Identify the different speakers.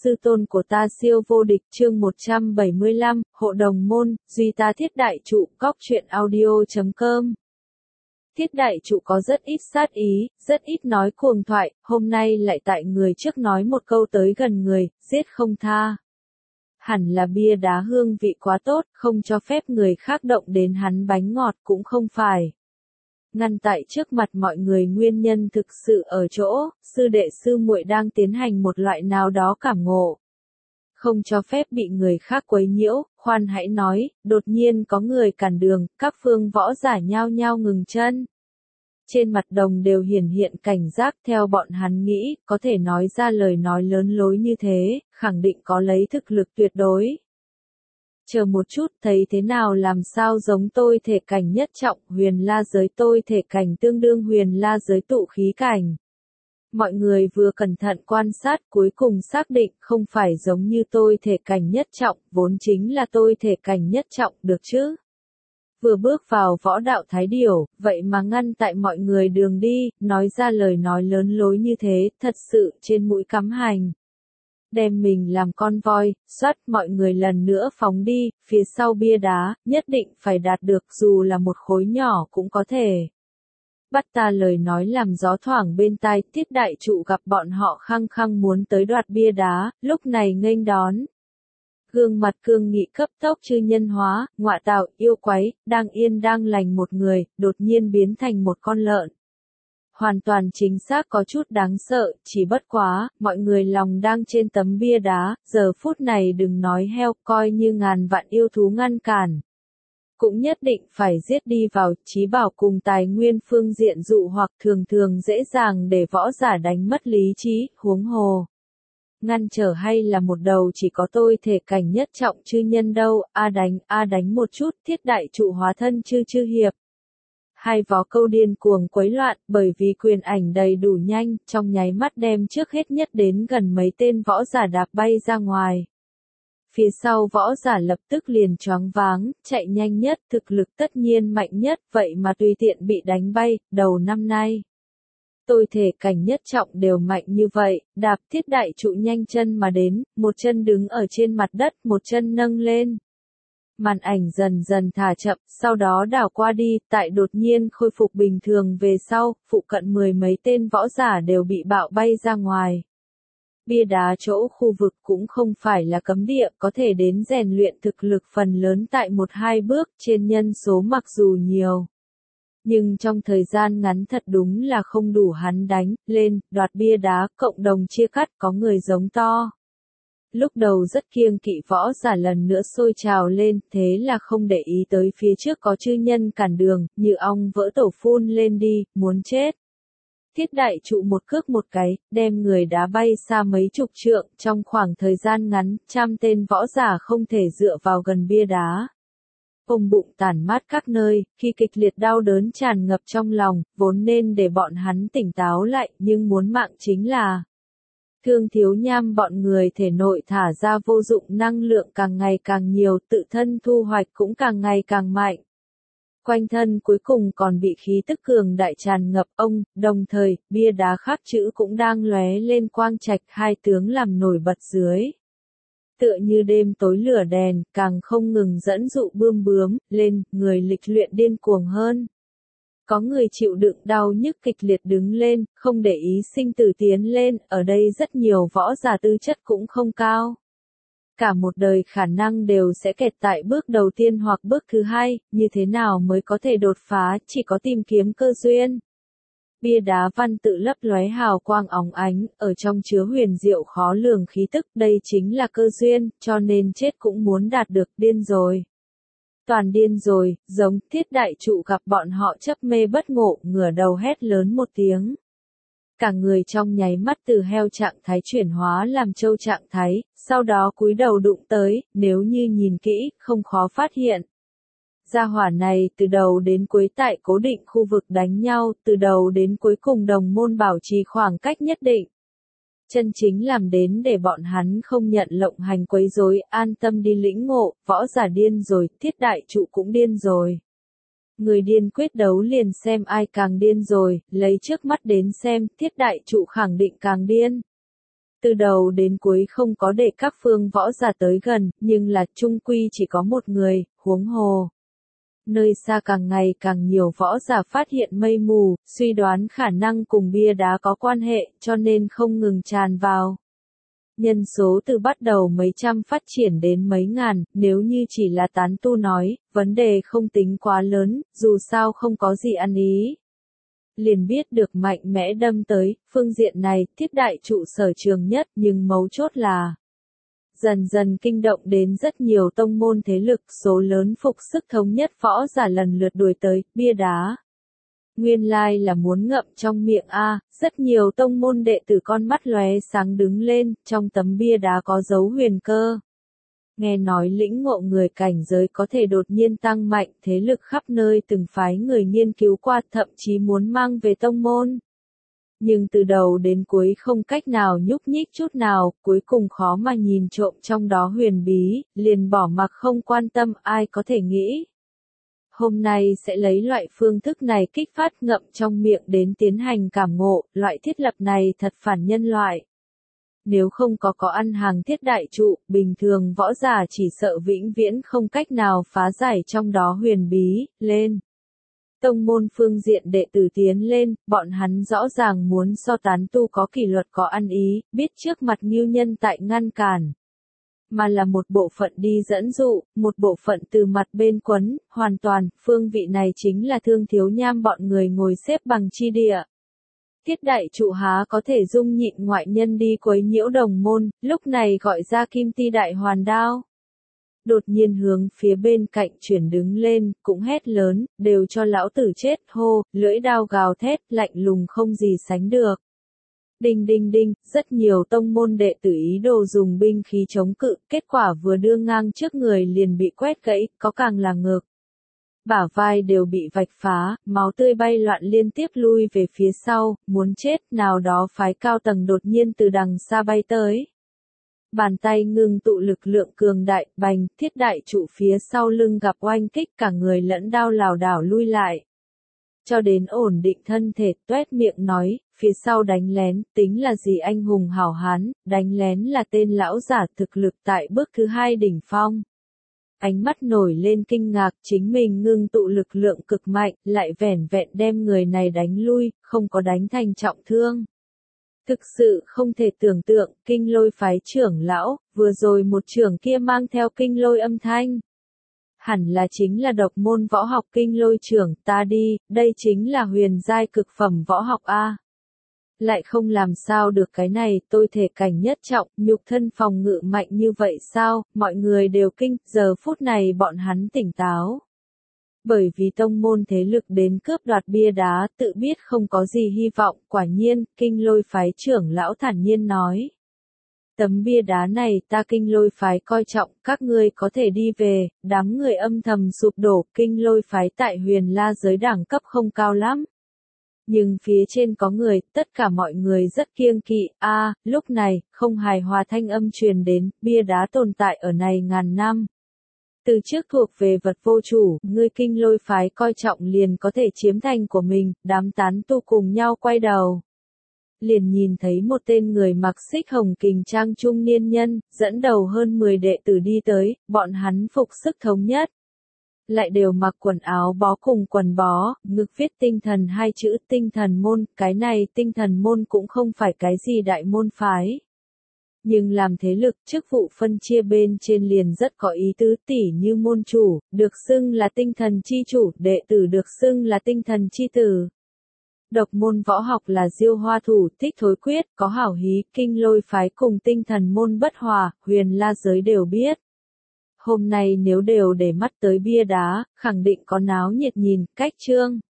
Speaker 1: sư tôn của ta siêu vô địch chương 175, Hộ Đồng Môn, duy ta Thiết Đại Trụ, Cóc Truyện Audio.com. Thiết Đại Trụ có rất ít sát ý, rất ít nói cuồng thoại, hôm nay lại tại người trước nói một câu tới gần người, giết không tha. Hẳn là bia đá hương vị quá tốt, không cho phép người khác động đến hắn bánh ngọt cũng không phải. Ngăn tại trước mặt mọi người nguyên nhân thực sự ở chỗ, sư đệ sư muội đang tiến hành một loại nào đó cảm ngộ. Không cho phép bị người khác quấy nhiễu, khoan hãy nói, đột nhiên có người cản đường, các phương võ giả nhao nhao ngừng chân. Trên mặt đồng đều hiển hiện cảnh giác theo bọn hắn nghĩ, có thể nói ra lời nói lớn lối như thế, khẳng định có lấy thực lực tuyệt đối. Chờ một chút, thấy thế nào làm sao giống tôi thể cảnh nhất trọng, huyền la giới tôi thể cảnh tương đương huyền la giới tụ khí cảnh. Mọi người vừa cẩn thận quan sát cuối cùng xác định không phải giống như tôi thể cảnh nhất trọng, vốn chính là tôi thể cảnh nhất trọng, được chứ? Vừa bước vào võ đạo thái điểu, vậy mà ngăn tại mọi người đường đi, nói ra lời nói lớn lối như thế, thật sự trên mũi cắm hành. Đem mình làm con voi, xoát mọi người lần nữa phóng đi, phía sau bia đá, nhất định phải đạt được dù là một khối nhỏ cũng có thể. Bắt ta lời nói làm gió thoảng bên tai, Thiết Đại Trụ gặp bọn họ khăng khăng muốn tới đoạt bia đá, lúc này nghênh đón. Gương mặt cương nghị cấp tốc chư nhân hóa, ngọa tạo, yêu quái, đang yên đang lành một người, đột nhiên biến thành một con lợn. Hoàn toàn chính xác có chút đáng sợ, chỉ bất quá, mọi người lòng đang trên tấm bia đá, giờ phút này đừng nói heo, coi như ngàn vạn yêu thú ngăn cản. Cũng nhất định phải giết đi vào, chí bảo cùng tài nguyên phương diện dụ hoặc thường thường dễ dàng để võ giả đánh mất lý trí, huống hồ. Ngăn trở hay là một đầu chỉ có tôi thể cảnh nhất trọng chư nhân đâu, a đánh một chút, Thiết Đại Trụ hóa thân chư hiệp. Hai vó câu điên cuồng quấy loạn, bởi vì quyền ảnh đầy đủ nhanh, trong nháy mắt đem trước hết nhất đến gần mấy tên võ giả đạp bay ra ngoài. Phía sau võ giả lập tức liền choáng váng, chạy nhanh nhất, thực lực tất nhiên mạnh nhất, vậy mà tùy tiện bị đánh bay, đầu năm nay. Tôi thể cảnh nhất trọng đều mạnh như vậy, đạp Thiết Đại Trụ nhanh chân mà đến, một chân đứng ở trên mặt đất, một chân nâng lên. Màn ảnh dần dần thả chậm, sau đó đảo qua đi, tại đột nhiên khôi phục bình thường về sau, phụ cận mười mấy tên võ giả đều bị bạo bay ra ngoài. Bia đá chỗ khu vực cũng không phải là cấm địa, có thể đến rèn luyện thực lực phần lớn tại 1-2 bước, trên nhân số mặc dù nhiều. Nhưng trong thời gian ngắn thật đúng là không đủ hắn đánh, lên, đoạt bia đá, cộng đồng chia cắt, có người giống to. Lúc đầu rất kiêng kỵ võ giả lần nữa sôi trào lên, thế là không để ý tới phía trước có chư nhân cản đường, như ong vỡ tổ phun lên đi, muốn chết. Thiết Đại Trụ một cước một cái, đem người đá bay xa mấy chục trượng, trong khoảng thời gian ngắn, 100 tên võ giả không thể dựa vào gần bia đá. Ôm bụng tản mát các nơi, khi kịch liệt đau đớn tràn ngập trong lòng, vốn nên để bọn hắn tỉnh táo lại, nhưng muốn mạng chính là Thương Thiếu Nham bọn người thể nội thả ra vô dụng năng lượng càng ngày càng nhiều, tự thân thu hoạch cũng càng ngày càng mạnh. Quanh thân cuối cùng còn bị khí tức cường đại tràn ngập ông, đồng thời, bia đá khắc chữ cũng đang lóe lên quang trạch, hai tướng làm nổi bật dưới. Tựa như đêm tối lửa đèn, càng không ngừng dẫn dụ bươm bướm, lên, người lịch luyện điên cuồng hơn. Có người chịu đựng đau nhức kịch liệt đứng lên, không để ý sinh tử tiến lên, ở đây rất nhiều võ giả tư chất cũng không cao. Cả một đời khả năng đều sẽ kẹt tại bước đầu tiên hoặc bước thứ hai, như thế nào mới có thể đột phá, chỉ có tìm kiếm cơ duyên. Bia đá văn tự lấp lóe hào quang óng ánh, ở trong chứa huyền diệu khó lường khí tức, đây chính là cơ duyên, cho nên chết cũng muốn đạt được, điên rồi. Toàn điên rồi, giống Thiết Đại Trụ gặp bọn họ chấp mê bất ngộ, ngửa đầu hét lớn một tiếng. Cả người trong nháy mắt từ heo trạng thái chuyển hóa làm trâu trạng thái, sau đó cúi đầu đụng tới, nếu như nhìn kỹ, không khó phát hiện. Gia hỏa này từ đầu đến cuối tại cố định khu vực đánh nhau, từ đầu đến cuối cùng đồng môn bảo trì khoảng cách nhất định. Chân chính làm đến để bọn hắn không nhận lộng hành quấy rối, an tâm đi lĩnh ngộ, võ giả điên rồi, Thiết Đại Trụ cũng điên rồi. Người điên quyết đấu liền xem ai càng điên rồi, lấy trước mắt đến xem, Thiết Đại Trụ khẳng định càng điên. Từ đầu đến cuối không có để các phương võ giả tới gần, nhưng là chung quy chỉ có một người, huống hồ. Nơi xa càng ngày càng nhiều võ giả phát hiện mây mù, suy đoán khả năng cùng bia đá có quan hệ, cho nên không ngừng tràn vào. Nhân số từ bắt đầu mấy trăm phát triển đến mấy ngàn, nếu như chỉ là tán tu nói, vấn đề không tính quá lớn, dù sao không có gì ăn ý. Liền biết được mạnh mẽ đâm tới, phương diện này, Thiết Đại Trụ sở trường nhất, nhưng mấu chốt là dần dần kinh động đến rất nhiều tông môn thế lực, số lớn phục sức thống nhất võ giả lần lượt đuổi tới, bia đá. Nguyên lai là muốn ngậm trong miệng a, rất nhiều tông môn đệ tử con mắt lóe sáng đứng lên, trong tấm bia đá có dấu huyền cơ. Nghe nói lĩnh ngộ người cảnh giới có thể đột nhiên tăng mạnh, thế lực khắp nơi từng phái người nghiên cứu qua, thậm chí muốn mang về tông môn. Nhưng từ đầu đến cuối không cách nào nhúc nhích chút nào, cuối cùng khó mà nhìn trộm trong đó huyền bí, liền bỏ mặc không quan tâm, ai có thể nghĩ. Hôm nay sẽ lấy loại phương thức này kích phát ngậm trong miệng đến tiến hành cảm ngộ, loại thiết lập này thật phản nhân loại. Nếu không có ăn hàng Thiết Đại Trụ, bình thường võ giả chỉ sợ vĩnh viễn không cách nào phá giải trong đó huyền bí, lên. Tông môn phương diện đệ tử tiến lên, bọn hắn rõ ràng muốn so tán tu có kỷ luật có ăn ý, biết trước mặt Ngưu Nhân tại ngăn cản. Mà là một bộ phận đi dẫn dụ, một bộ phận từ mặt bên quấn, hoàn toàn, phương vị này chính là Thương Thiếu Nham bọn người ngồi xếp bằng chi địa. Thiết Đại Trụ há có thể dung nhịn ngoại nhân đi quấy nhiễu đồng môn, lúc này gọi ra Kim Ti Đại Hoàn Đao. Đột nhiên hướng phía bên cạnh chuyển đứng lên, cũng hét lớn, đều cho lão tử chết, hô, lưỡi đao gào thét, lạnh lùng không gì sánh được. Đinh đinh đinh, rất nhiều tông môn đệ tử ý đồ dùng binh khí chống cự, kết quả vừa đưa ngang trước người liền bị quét gãy, có càng là ngược. Bả vai đều bị vạch phá, máu tươi bay loạn liên tiếp lui về phía sau, muốn chết, nào đó phái cao tầng đột nhiên từ đằng xa bay tới. Bàn tay ngưng tụ lực lượng cường đại, bành, Thiết Đại Trụ phía sau lưng gặp oanh kích, cả người lẫn đao lảo đảo lui lại. Cho đến ổn định thân thể, toét miệng nói, phía sau đánh lén, tính là gì anh hùng hảo hán, đánh lén là tên lão giả thực lực tại bước thứ 2 đỉnh phong. Ánh mắt nổi lên kinh ngạc, chính mình ngưng tụ lực lượng cực mạnh, lại vẻn vẹn đem người này đánh lui, không có đánh thành trọng thương. Thực sự không thể tưởng tượng, Kinh Lôi phái trưởng lão, vừa rồi một trưởng kia mang theo kinh lôi âm thanh. Hẳn là chính là độc môn võ học Kinh Lôi trưởng, ta đi, đây chính là huyền giai cực phẩm võ học a. Lại không làm sao được cái này, tôi thể cảnh nhất trọng, nhục thân phòng ngự mạnh như vậy sao, mọi người đều kinh, giờ phút này bọn hắn tỉnh táo. Bởi vì tông môn thế lực đến cướp đoạt bia đá, tự biết không có gì hy vọng, quả nhiên, Kinh Lôi phái trưởng lão thản nhiên nói. Tấm bia đá này ta Kinh Lôi phái coi trọng, các ngươi có thể đi về, đám người âm thầm sụp đổ, Kinh Lôi phái tại Huyền La giới đẳng cấp không cao lắm. Nhưng phía trên có người, tất cả mọi người rất kiêng kỵ, lúc này, không hài hòa thanh âm truyền đến, bia đá tồn tại ở này ngàn năm. Từ trước thuộc về vật vô chủ, ngươi Kinh Lôi phái coi trọng liền có thể chiếm thành của mình, đám tán tu cùng nhau quay đầu. Liền nhìn thấy một tên người mặc xích hồng kình trang trung niên nhân, dẫn đầu hơn 10 đệ tử đi tới, bọn hắn phục sức thống nhất. Lại đều mặc quần áo bó cùng quần bó, ngực viết tinh thần 2 chữ tinh thần môn, cái này tinh thần môn cũng không phải cái gì đại môn phái. Nhưng làm thế lực, chức vụ phân chia bên trên liền rất có ý tứ, tỉ như môn chủ, được xưng là tinh thần chi chủ, đệ tử được xưng là tinh thần chi tử. Độc môn võ học là Diêu Hoa thủ, Thích Thối Quyết, có hảo hí, Kinh Lôi phái cùng tinh thần môn bất hòa, Huyền La giới đều biết. Hôm nay nếu đều để mắt tới bia đá, khẳng định có náo nhiệt nhìn, cách chương.